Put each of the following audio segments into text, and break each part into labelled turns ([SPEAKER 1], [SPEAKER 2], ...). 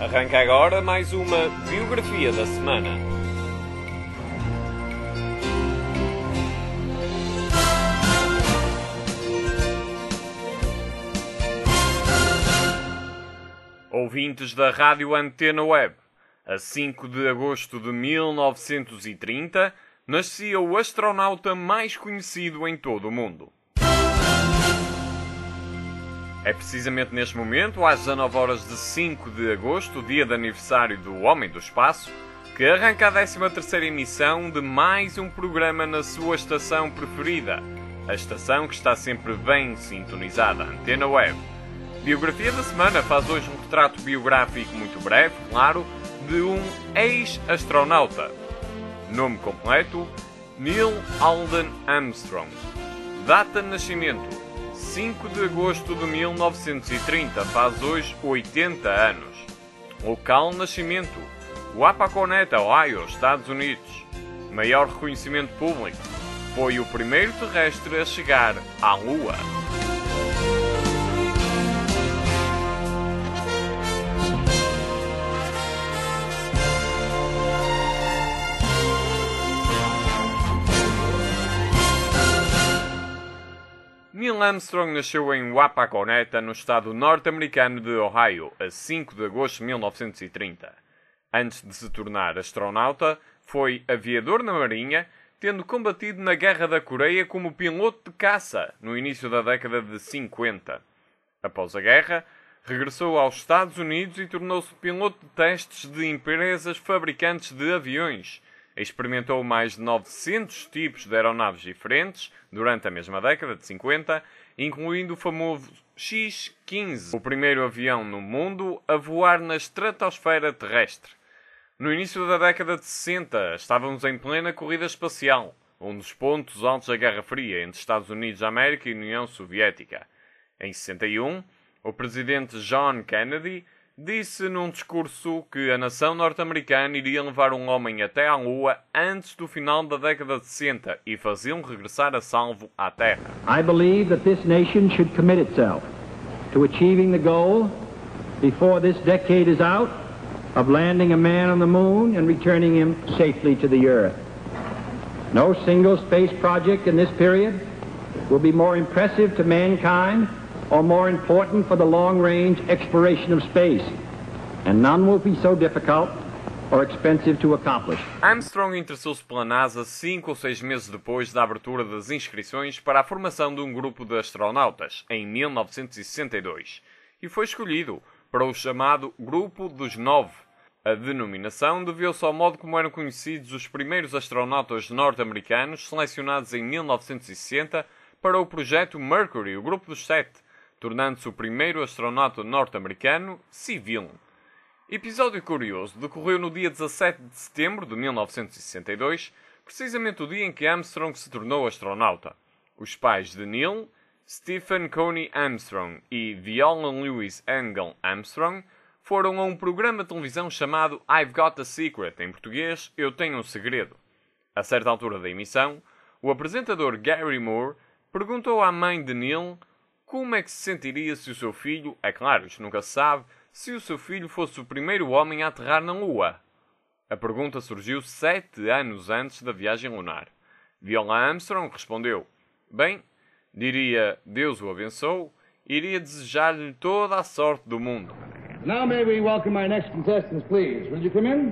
[SPEAKER 1] Arranca agora mais uma biografia da semana. Ouvintes da Rádio Antena Web, a 5 de agosto de 1930, nascia o astronauta mais conhecido em todo o mundo. É precisamente neste momento, às 19 horas de 5 de agosto, dia de aniversário do Homem do Espaço, que arranca a 13ª emissão de mais um programa na sua estação preferida, a estação que está sempre bem sintonizada, a Antena Web. Biografia da semana faz hoje um retrato biográfico muito breve, claro, de um ex-astronauta. Nome completo: Neil Alden Armstrong. Data de nascimento: 5 de agosto de 1930, faz hoje 80 anos. Local de nascimento: Wapakoneta, Ohio, Estados Unidos. Maior reconhecimento público: foi o primeiro terrestre a chegar à Lua. Neil Armstrong nasceu em Wapakoneta, no estado norte-americano de Ohio, a 5 de agosto de 1930. Antes de se tornar astronauta, foi aviador na Marinha, tendo combatido na Guerra da Coreia como piloto de caça no início da década de 50. Após a guerra, regressou aos Estados Unidos e tornou-se piloto de testes de empresas fabricantes de aviões. Experimentou mais de 900 tipos de aeronaves diferentes durante a mesma década de 50, incluindo o famoso X-15, o primeiro avião no mundo a voar na estratosfera terrestre. No início da década de 60, estávamos em plena corrida espacial, um dos pontos altos da Guerra Fria entre Estados Unidos da América e União Soviética. Em 61, o presidente John Kennedy disse num discurso que a nação norte-americana iria levar um homem até à Lua antes do final da década de 60 e fazê-lo regressar a salvo à Terra.
[SPEAKER 2] I believe that this nation should commit itself to achieving the goal before this decade is out of landing a man on the moon and returning him safely to the earth. No single space project in this period will be more impressive to mankind or more important for the long-range exploration of space, and none will be so difficult or expensive to accomplish.
[SPEAKER 1] Armstrong interessou-se pela NASA 5 ou 6 meses depois da abertura das inscrições para a formação de um grupo de astronautas, em 1962, e foi escolhido para o chamado Grupo dos Nove. A denominação deveu-se ao modo como eram conhecidos os primeiros astronautas norte-americanos selecionados em 1960 para o projeto Mercury, o Grupo dos Sete, tornando-se o primeiro astronauta norte-americano civil. Episódio curioso decorreu no dia 17 de setembro de 1962, precisamente o dia em que Armstrong se tornou astronauta. Os pais de Neil, Stephen Coney Armstrong e Viola Lewis Engel Armstrong, foram a um programa de televisão chamado I've Got a Secret, em português, Eu Tenho um Segredo. A certa altura da emissão, o apresentador Gary Moore perguntou à mãe de Neil como é que se sentiria se o seu filho, é claro, isto nunca se sabe, se o seu filho fosse o primeiro homem a aterrar na Lua. A pergunta surgiu 7 anos antes da viagem lunar. Viola Armstrong respondeu: bem, diria Deus o abençoe, iria desejar-lhe toda a sorte do mundo.
[SPEAKER 3] Now may we welcome our next contestants, please. Will you come in?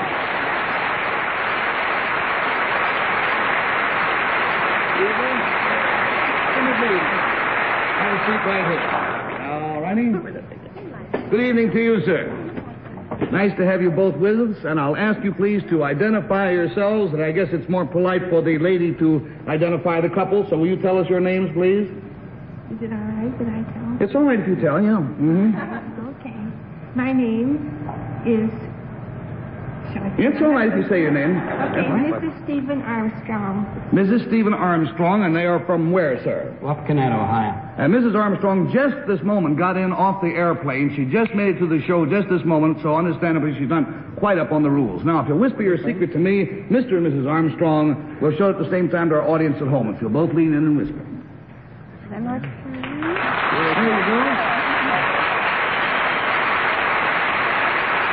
[SPEAKER 3] Have a seat right here. All righty. Good evening to you, sir. Nice to have you both with us, and I'll ask you please to identify yourselves, and I guess it's more polite for the lady to identify the couple, so will you tell us your names, please?
[SPEAKER 4] Is it all right that I tell?
[SPEAKER 3] It's all right if you tell, yeah. Mm-hmm.
[SPEAKER 4] Okay. My name is...
[SPEAKER 3] It's all right if you say your name.
[SPEAKER 4] Okay, Mrs. Stephen Armstrong.
[SPEAKER 3] Mrs. Stephen Armstrong, and they are from where, sir?
[SPEAKER 2] Wapakoneta, Ohio.
[SPEAKER 3] And Mrs. Armstrong just this moment got in off the airplane. She just made it to the show just this moment, so understandably she's not quite up on the rules. Now, if you'll whisper your secret to me, Mr. and Mrs. Armstrong will show it at the same time to our audience at home. If you'll both lean in and whisper.
[SPEAKER 4] I'm not
[SPEAKER 3] Here you go.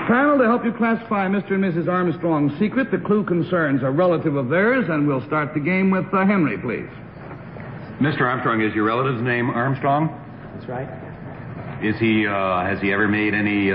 [SPEAKER 3] Panel, to help you classify Mr. and Mrs. Armstrong's secret, the clue concerns a relative of theirs, and we'll start the game with Henry, please.
[SPEAKER 5] Mr. Armstrong, is your relative's name Armstrong?
[SPEAKER 6] That's right.
[SPEAKER 5] Is he, has he ever made any,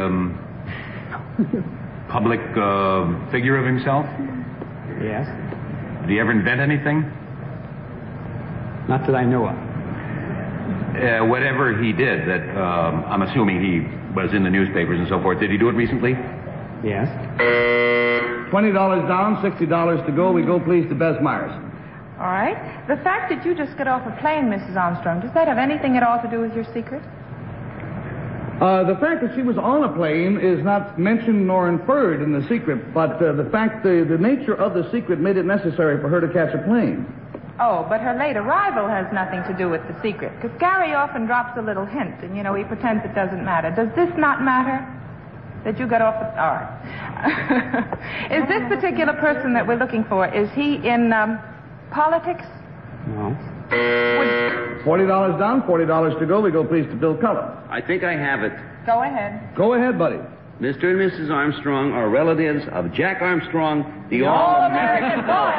[SPEAKER 5] public, figure of himself?
[SPEAKER 6] Yes.
[SPEAKER 5] Did he ever invent anything?
[SPEAKER 6] Not that I know of.
[SPEAKER 5] Whatever he did that, I'm assuming he was in the newspapers and so forth, did he do it recently?
[SPEAKER 6] Yes.
[SPEAKER 3] $20 down, $60 to go. We go, please, to Bess Myers.
[SPEAKER 7] All right. The fact that you just got off a plane, Mrs. Armstrong, does that have anything at all to do with your secret?
[SPEAKER 3] The fact that she was on a plane is not mentioned nor inferred in the secret, but the fact the nature of the secret made it necessary for her to catch a plane.
[SPEAKER 7] Oh, but her late arrival has nothing to do with the secret, because Gary often drops a little hint, and, you know, he pretends it doesn't matter. Does this not matter? That you got off the... All right. Is this particular person that we're looking for, is he in politics?
[SPEAKER 6] No.
[SPEAKER 3] $40 down, $40 to go. We go, please, to Bill Cullen.
[SPEAKER 8] I think I have it.
[SPEAKER 7] Go ahead.
[SPEAKER 3] Go ahead, buddy.
[SPEAKER 8] Mr. and Mrs. Armstrong are relatives of Jack Armstrong, the
[SPEAKER 7] All-American boy.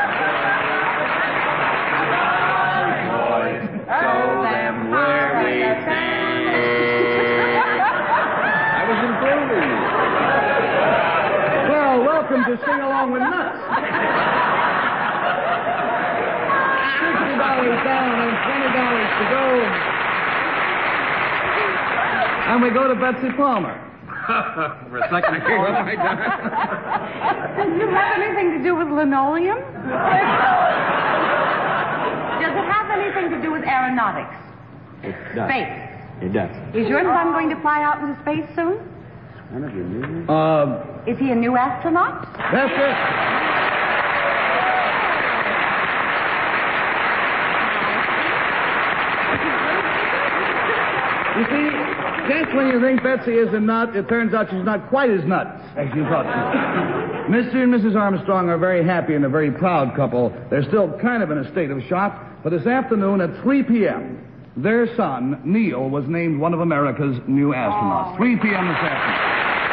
[SPEAKER 8] Show them where we stand. I was improving.
[SPEAKER 3] Well, welcome to Sing Along with Nuts. $60 down and $20 to go. And we go to Betsy Palmer.
[SPEAKER 5] For a second, I can't run my time.
[SPEAKER 9] Does it have anything to do with linoleum? Does it have anything to do with aeronautics?
[SPEAKER 6] It does.
[SPEAKER 9] Space?
[SPEAKER 6] It does.
[SPEAKER 9] Is your son going to fly out into space soon? Is he a new astronaut?
[SPEAKER 3] That's it. You see, just when you think Betsy is a nut, it turns out she's not quite as nuts as you thought she was. Mr. and Mrs. Armstrong are very happy and a very proud couple. They're still kind of in a state of shock, but this afternoon at 3 p.m., their son, Neil, was named one of America's new astronauts. 3 p.m. this afternoon.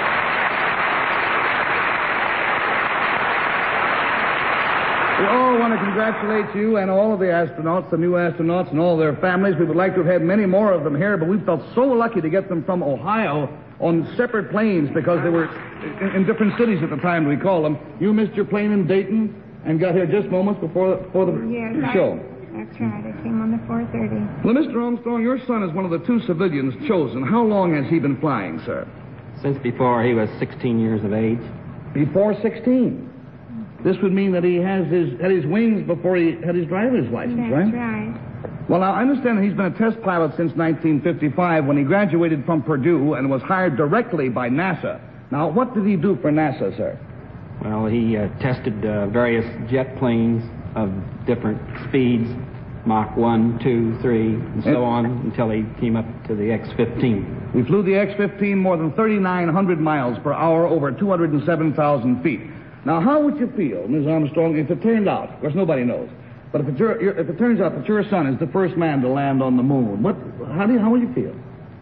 [SPEAKER 3] We all want to congratulate you and all of the astronauts, the new astronauts, and all their families. We would like to have had many more of them here, but we felt so lucky to get them from Ohio on separate planes because they were in different cities at the time we called them. You missed your plane in Dayton and got here just moments before the show.
[SPEAKER 4] That's right. I came on the 4:30.
[SPEAKER 3] Well, Mr. Armstrong, your son is one of the 2 civilians chosen. How long has he been flying, sir?
[SPEAKER 6] Since before he was 16 years of age.
[SPEAKER 3] Before 16. This would mean that he had his wings before he had his driver's license, right?
[SPEAKER 4] That's right.
[SPEAKER 3] Well, now, I understand that he's been a test pilot since 1955 when he graduated from Purdue and was hired directly by NASA. Now, what did he do for NASA, sir?
[SPEAKER 6] Well, he tested various jet planes of different speeds, Mach 1, 2, 3, and so on, until he came up to the X-15.
[SPEAKER 3] We flew the X-15 more than 3,900 miles per hour over 207,000 feet. Now, how would you feel, Ms. Armstrong, if it turned out, of course nobody knows, but if it turns out that your son is the first man to land on the moon, how would you feel?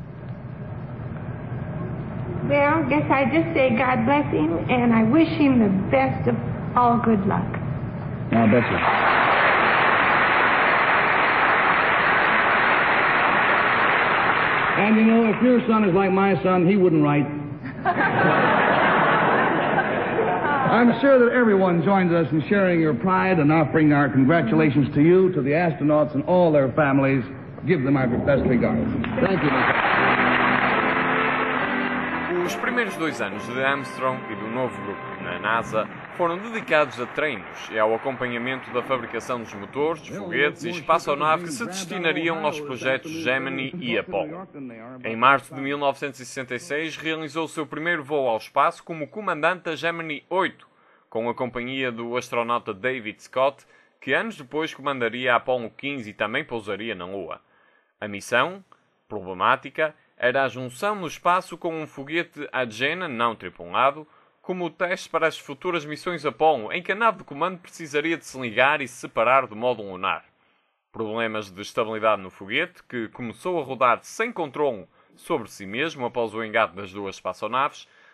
[SPEAKER 4] Well, guess I just say God bless him, and I wish him the best of all good luck.
[SPEAKER 3] Now, Betsy. And you know, if your son is like my son, he wouldn't write. I'm sure that everyone joins us in sharing your pride and offering our congratulations to you, to the astronauts, and all their families. Give them our best regards. Thank you, Mr.
[SPEAKER 1] Os primeiros 2 anos de Armstrong e do novo grupo na NASA foram dedicados a treinos e ao acompanhamento da fabricação dos motores, foguetes e espaçonave que se destinariam aos projetos Gemini e Apollo. Em março de 1966, realizou o seu primeiro voo ao espaço como comandante da Gemini 8, com a companhia do astronauta David Scott, que anos depois comandaria a Apollo 15 e também pousaria na Lua. A missão, problemática, era a junção no espaço com um foguete Agena não tripulado, como teste para as futuras missões Apollo, em que a nave de comando precisaria de se ligar e se separar do módulo lunar. Problemas de estabilidade no foguete, que começou a rodar sem controle sobre si mesmo após o engate das 2 espaçonaves,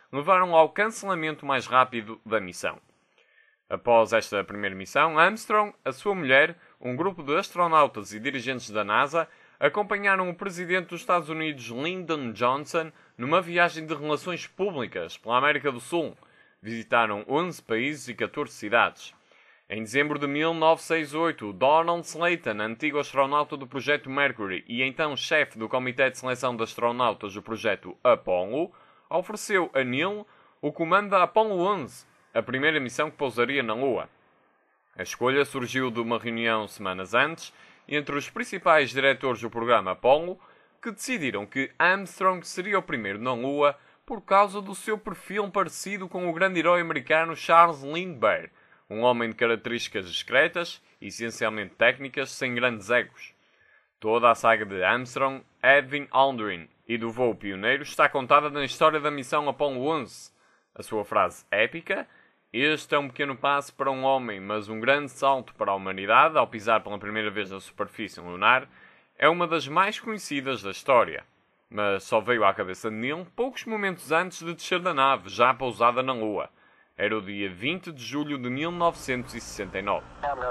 [SPEAKER 1] levaram ao cancelamento mais rápido da missão. Após esta primeira missão, Armstrong, a sua mulher, um grupo de astronautas e dirigentes da NASA acompanharam o presidente dos Estados Unidos, Lyndon Johnson, numa viagem de relações públicas pela América do Sul. Visitaram 11 países e 14 cidades. Em dezembro de 1968, Donald Slayton, antigo astronauta do projeto Mercury e então chefe do Comitê de Seleção de Astronautas do projeto Apollo, ofereceu a Neil o comando da Apollo 11, a primeira missão que pousaria na Lua. A escolha surgiu de uma reunião semanas antes entre os principais diretores do programa Apollo, que decidiram que Armstrong seria o primeiro na Lua por causa do seu perfil parecido com o grande herói americano Charles Lindbergh, um homem de características discretas e essencialmente técnicas, sem grandes egos. Toda a saga de Armstrong, Edwin Aldrin e do voo pioneiro está contada na história da missão Apollo 11. A sua frase épica: "Este é um pequeno passo para um homem, mas um grande salto para a humanidade", ao pisar pela primeira vez na superfície lunar, é uma das mais conhecidas da história. Mas só veio à cabeça de Neil poucos momentos antes de descer da nave, já pousada na Lua. Era o dia 20 de julho de 1969.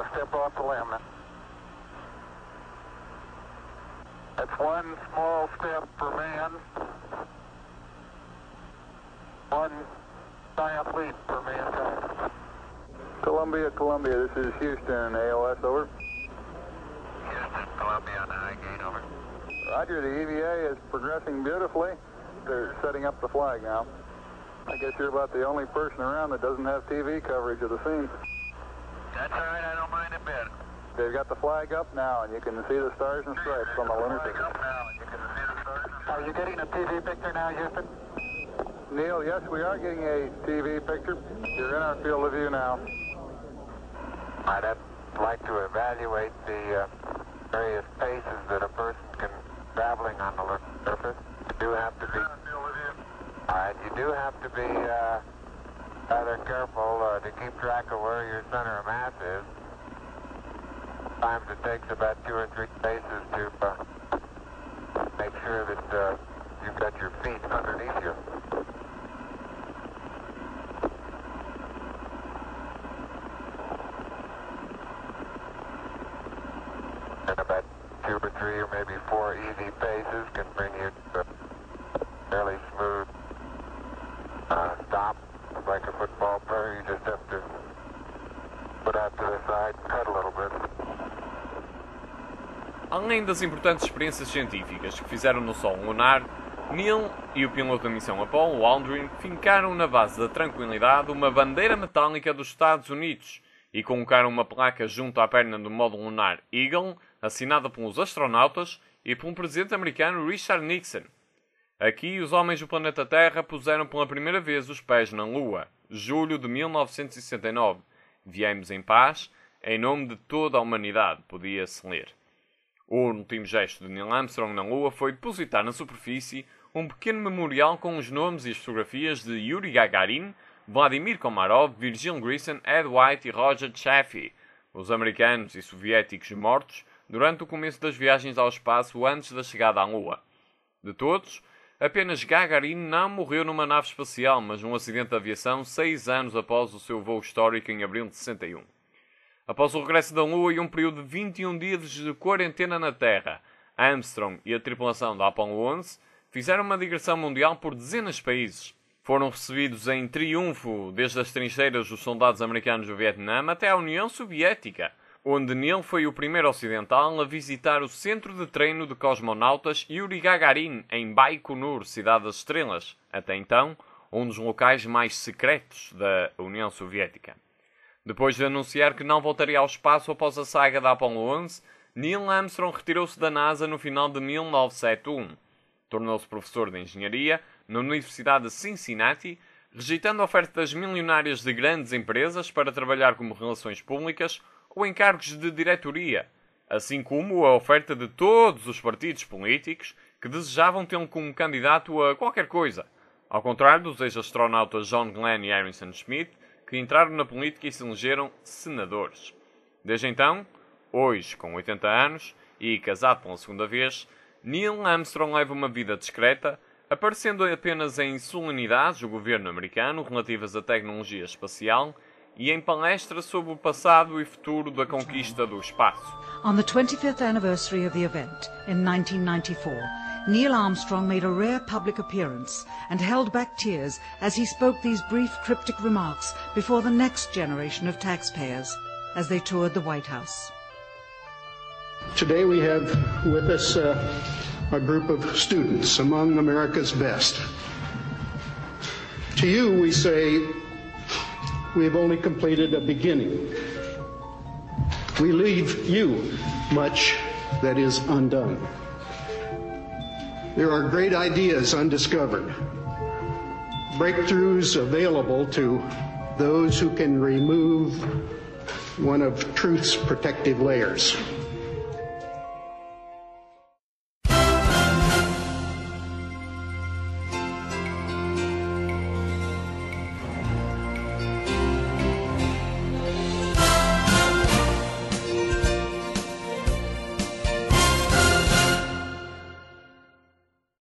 [SPEAKER 10] That's one small step for man, one giant leap for mankind. Columbia, this is Houston, AOS, over.
[SPEAKER 11] Houston, Columbia on the high gain, over.
[SPEAKER 10] Roger, the EVA is progressing beautifully. They're setting up the flag now. I guess you're about the only person around that doesn't have TV coverage of the scene.
[SPEAKER 11] That's all right, I don't mind a bit.
[SPEAKER 10] They've got the flag up now, and you can see the stars and stripes on the lunar surface.
[SPEAKER 11] Are you getting a TV picture now, Houston?
[SPEAKER 10] Neil, yes, we are getting a TV picture. You're in our field of view now.
[SPEAKER 11] I'd like to evaluate the various paces that a person can traveling on the lunar surface. You do have to be. All right, you do have to be rather careful to keep track of where your center of mass is. Sometimes it takes about 2 or 3 paces to make sure that you've got your feet underneath you. And about 2 or 3 or maybe 4 easy paces can bring you to a fairly smooth stop, like a football player. You just have to put out to the side and cut a little bit.
[SPEAKER 1] Além das importantes experiências científicas que fizeram no solo lunar, Neil e o piloto da missão Apollo, Aldrin, fincaram na base da Tranquilidade uma bandeira metálica dos Estados Unidos e colocaram uma placa junto à perna do módulo lunar Eagle, assinada pelos astronautas e pelo presidente americano Richard Nixon. Aqui, os homens do planeta Terra puseram pela primeira vez os pés na Lua, julho de 1969. Viemos em paz, em nome de toda a humanidade, podia-se ler. O último gesto de Neil Armstrong na Lua foi depositar na superfície um pequeno memorial com os nomes e as fotografias de Yuri Gagarin, Vladimir Komarov, Virgil Grissom, Ed White e Roger Chaffee, os americanos e soviéticos mortos durante o começo das viagens ao espaço antes da chegada à Lua. De todos, apenas Gagarin não morreu numa nave espacial, mas num acidente de aviação 6 anos após o seu voo histórico em abril de 61. Após o regresso da Lua e um período de 21 dias de quarentena na Terra, Armstrong e a tripulação da Apollo 11 fizeram uma digressão mundial por dezenas de países. Foram recebidos em triunfo desde as trincheiras dos soldados americanos do Vietnã até à União Soviética, onde Neil foi o primeiro ocidental a visitar o centro de treino de cosmonautas Yuri Gagarin, em Baikonur, Cidade das Estrelas, até então um dos locais mais secretos da União Soviética. Depois de anunciar que não voltaria ao espaço após a saga da Apollo 11, Neil Armstrong retirou-se da NASA no final de 1971. Tornou-se professor de engenharia na Universidade de Cincinnati, rejeitando ofertas milionárias de grandes empresas para trabalhar como relações públicas ou encargos de diretoria, assim como a oferta de todos os partidos políticos que desejavam tê-lo como candidato a qualquer coisa, ao contrário dos ex-astronautas John Glenn e Harrison Schmitt, que entraram na política e se elegeram senadores. Desde então, hoje com 80 anos e casado pela segunda vez, Neil Armstrong leva uma vida discreta, aparecendo apenas em solenidades do governo americano relativas à tecnologia espacial e em palestras sobre o passado e futuro da conquista do espaço.
[SPEAKER 12] On the 25th anniversary of the event, in 1994, Neil Armstrong made a rare public appearance and held back tears as he spoke these brief cryptic remarks before the next generation of taxpayers as they toured the White House.
[SPEAKER 13] Today we have with us a group of students among America's best. To you we say, we have only completed a beginning. We leave you much that is undone. There are great ideas undiscovered, breakthroughs available to those who can remove one of truth's protective layers.